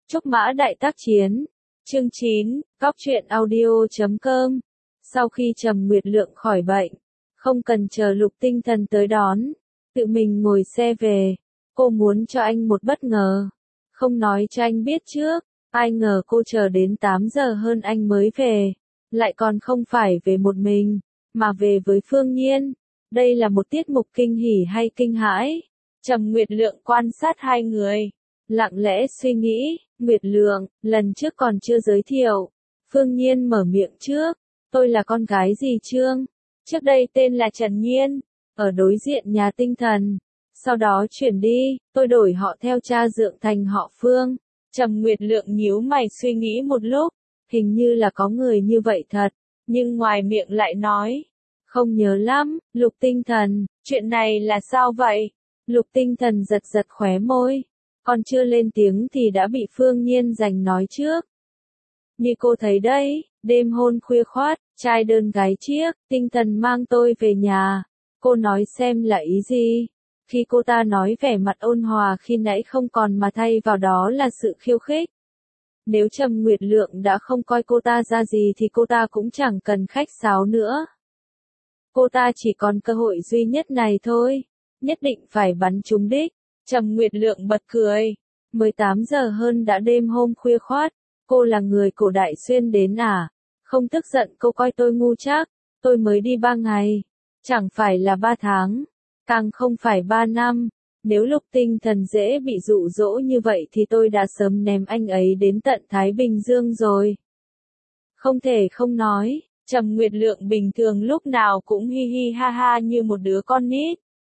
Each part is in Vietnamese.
Trúc Mã Đại Tác Chiến. Chương 9, Cóc truyện audio.com. Sau khi Trầm Nguyệt Lượng khỏi bệnh, không cần chờ Lục Tinh Thần tới đón, tự mình ngồi xe về. Cô muốn cho anh một bất ngờ, không nói cho anh biết trước. Ai ngờ cô chờ đến 8 giờ hơn anh mới về, lại còn không phải về một mình, mà về với Phương Nhiên. Đây là một tiết mục kinh hỉ hay kinh hãi? Trầm Nguyệt Lượng quan sát hai người, lặng lẽ suy nghĩ. Nguyệt Lượng, lần trước còn chưa giới thiệu. Phương Nhiên mở miệng trước. Tôi là con gái dì Trương, trước đây tên là Trần Nhiên, ở đối diện nhà tinh thần. Sau đó chuyển đi, tôi đổi họ theo cha dượng thành họ Phương. Trầm Nguyệt Lượng nhíu mày suy nghĩ một lúc, hình như là có người như vậy thật, nhưng ngoài miệng lại nói, không nhớ lắm. Lục Tinh Thần, chuyện này là sao vậy? Lục Tinh Thần giật giật khóe môi, còn chưa lên tiếng thì đã bị Phương Nhiên giành nói trước. Như cô thấy đấy, đêm hôn khuya khoát, trai đơn gái chiếc, Tinh Thần mang tôi về nhà. Cô nói xem là ý gì? Khi cô ta nói vẻ mặt ôn hòa khi nãy không còn mà thay vào đó là sự khiêu khích. Nếu Trầm Nguyệt Lượng đã không coi cô ta ra gì thì cô ta cũng chẳng cần khách sáo nữa. Cô ta chỉ còn cơ hội duy nhất này thôi, nhất định phải bắn trúng đích. Trầm Nguyệt Lượng bật cười. 18 giờ hơn đã đêm hôm khuya khoát, cô là người cổ đại xuyên đến à? Không tức giận cô coi tôi ngu chắc, tôi mới đi 3 ngày, chẳng phải là 3 tháng, càng không phải 3 năm. Nếu Lục Tinh Thần dễ bị dụ dỗ như vậy thì tôi đã sớm ném anh ấy đến tận Thái Bình Dương rồi. Không thể không nói, Trầm Nguyệt Lượng bình thường lúc nào cũng hi hi ha ha như một đứa con nít.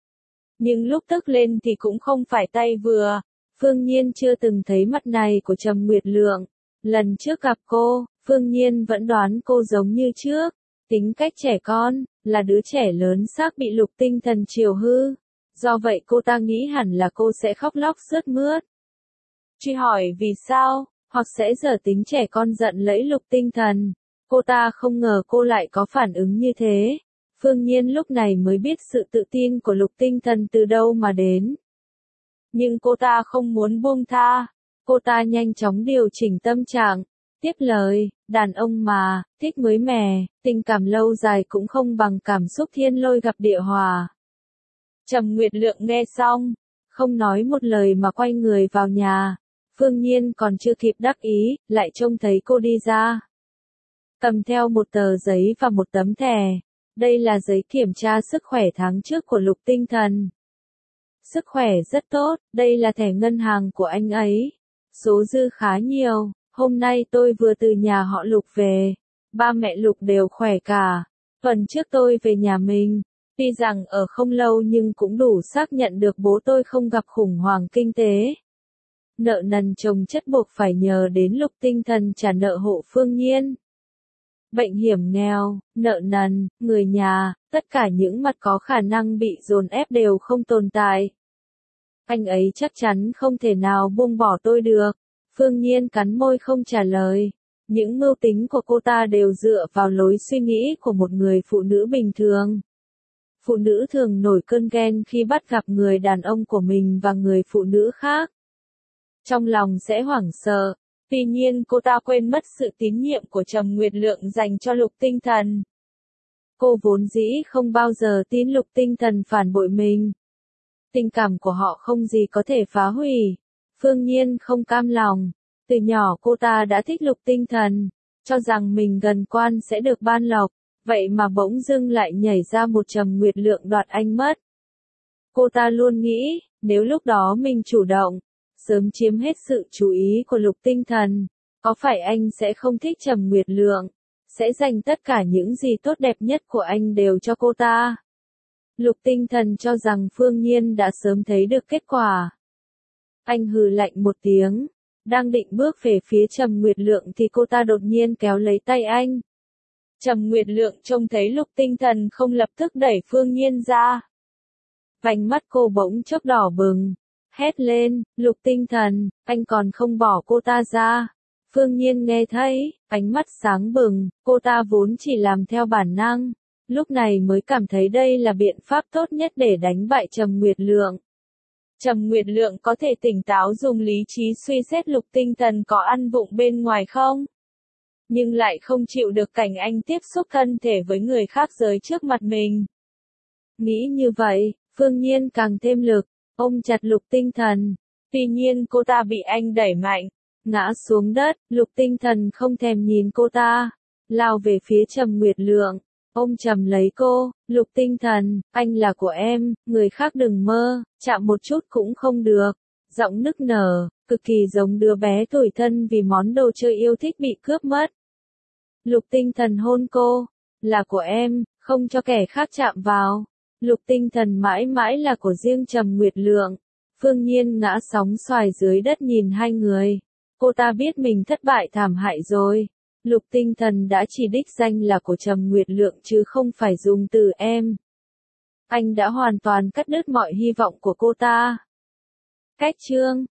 Nhưng lúc tức lên thì cũng không phải tay vừa. Phương Nhiên chưa từng thấy mặt này của Trầm Nguyệt Lượng. Lần trước gặp cô, Phương Nhiên vẫn đoán cô giống như trước, tính cách trẻ con, là đứa trẻ lớn xác bị Lục Tinh Thần chiều hư. Do vậy cô ta nghĩ hẳn là cô sẽ khóc lóc sướt mướt, truy hỏi vì sao, hoặc sẽ giở tính trẻ con giận lẫy Lục Tinh Thần. Cô ta không ngờ cô lại có phản ứng như thế. Phương Nhiên lúc này mới biết sự tự tin của Lục Tinh Thần từ đâu mà đến. Nhưng cô ta không muốn buông tha. Cô ta nhanh chóng điều chỉnh tâm trạng, tiếp lời, đàn ông mà, thích mới mẻ, tình cảm lâu dài cũng không bằng cảm xúc thiên lôi gặp địa hòa. Trầm Nguyệt Lượng nghe xong, không nói một lời mà quay người vào nhà. Phương Nhiên còn chưa kịp đắc ý, lại trông thấy cô đi ra, cầm theo một tờ giấy và một tấm thẻ. Đây là giấy kiểm tra sức khỏe tháng trước của Lục Tinh Thần. Sức khỏe rất tốt, đây là thẻ ngân hàng của anh ấy. Số dư khá nhiều, hôm nay tôi vừa từ nhà họ Lục về. Ba mẹ Lục đều khỏe cả. Tuần trước tôi về nhà mình, tuy rằng ở không lâu nhưng cũng đủ xác nhận được bố tôi không gặp khủng hoảng kinh tế. Nợ nần chồng chất buộc phải nhờ đến Lục Tinh Thần trả nợ hộ Phương Nhiên. Bệnh hiểm nghèo, nợ nần, người nhà, tất cả những mặt có khả năng bị dồn ép đều không tồn tại. Anh ấy chắc chắn không thể nào buông bỏ tôi được. Phương Nhiên cắn môi không trả lời. Những mưu tính của cô ta đều dựa vào lối suy nghĩ của một người phụ nữ bình thường. Phụ nữ thường nổi cơn ghen khi bắt gặp người đàn ông của mình và người phụ nữ khác. Trong lòng sẽ hoảng sợ. Tuy nhiên cô ta quên mất sự tín nhiệm của Trầm Nguyệt Lượng dành cho Lục Tinh Thần. Cô vốn dĩ không bao giờ tin Lục Tinh Thần phản bội mình. Tình cảm của họ không gì có thể phá hủy. Phương Nhiên không cam lòng. Từ nhỏ cô ta đã thích Lục Tinh Thần, cho rằng mình gần quan sẽ được ban lộc, vậy mà bỗng dưng lại nhảy ra một Trầm Nguyệt Lượng đoạt anh mất. Cô ta luôn nghĩ, nếu lúc đó mình chủ động, sớm chiếm hết sự chú ý của Lục Tinh Thần, có phải anh sẽ không thích Trầm Nguyệt Lượng, sẽ dành tất cả những gì tốt đẹp nhất của anh đều cho cô ta. Lục Tinh Thần cho rằng Phương Nhiên đã sớm thấy được kết quả. Anh hừ lạnh một tiếng, đang định bước về phía Trầm Nguyệt Lượng thì cô ta đột nhiên kéo lấy tay anh. Trầm Nguyệt Lượng trông thấy Lục Tinh Thần không lập tức đẩy Phương Nhiên ra. Vành mắt cô bỗng chốc đỏ bừng, hét lên, Lục Tinh Thần, anh còn không bỏ cô ta ra. Phương Nhiên nghe thấy, ánh mắt sáng bừng, cô ta vốn chỉ làm theo bản năng, lúc này mới cảm thấy đây là biện pháp tốt nhất để đánh bại Trầm Nguyệt Lượng. Trầm Nguyệt Lượng có thể tỉnh táo dùng lý trí suy xét Lục Tinh Thần có ăn vụng bên ngoài không? Nhưng lại không chịu được cảnh anh tiếp xúc thân thể với người khác giới trước mặt mình. Nghĩ như vậy, Phương Nhiên càng thêm lực, ôm chặt Lục Tinh Thần. Tuy nhiên cô ta bị anh đẩy mạnh, ngã xuống đất, Lục Tinh Thần không thèm nhìn cô ta, lao về phía Trầm Nguyệt Lượng, ôm chầm lấy cô. Lục Tinh Thần, anh là của em, người khác đừng mơ, chạm một chút cũng không được. Giọng nức nở, cực kỳ giống đứa bé tủi thân vì món đồ chơi yêu thích bị cướp mất. Lục Tinh Thần hôn cô, là của em, không cho kẻ khác chạm vào. Lục Tinh Thần mãi mãi là của riêng Trầm Nguyệt Lượng. Phương Nhiên ngã sóng xoài dưới đất nhìn hai người. Cô ta biết mình thất bại thảm hại rồi. Lục Tinh Thần đã chỉ đích danh là của Trầm Nguyệt Lượng chứ không phải dùng từ em. Anh đã hoàn toàn cắt đứt mọi hy vọng của cô ta. Cách chương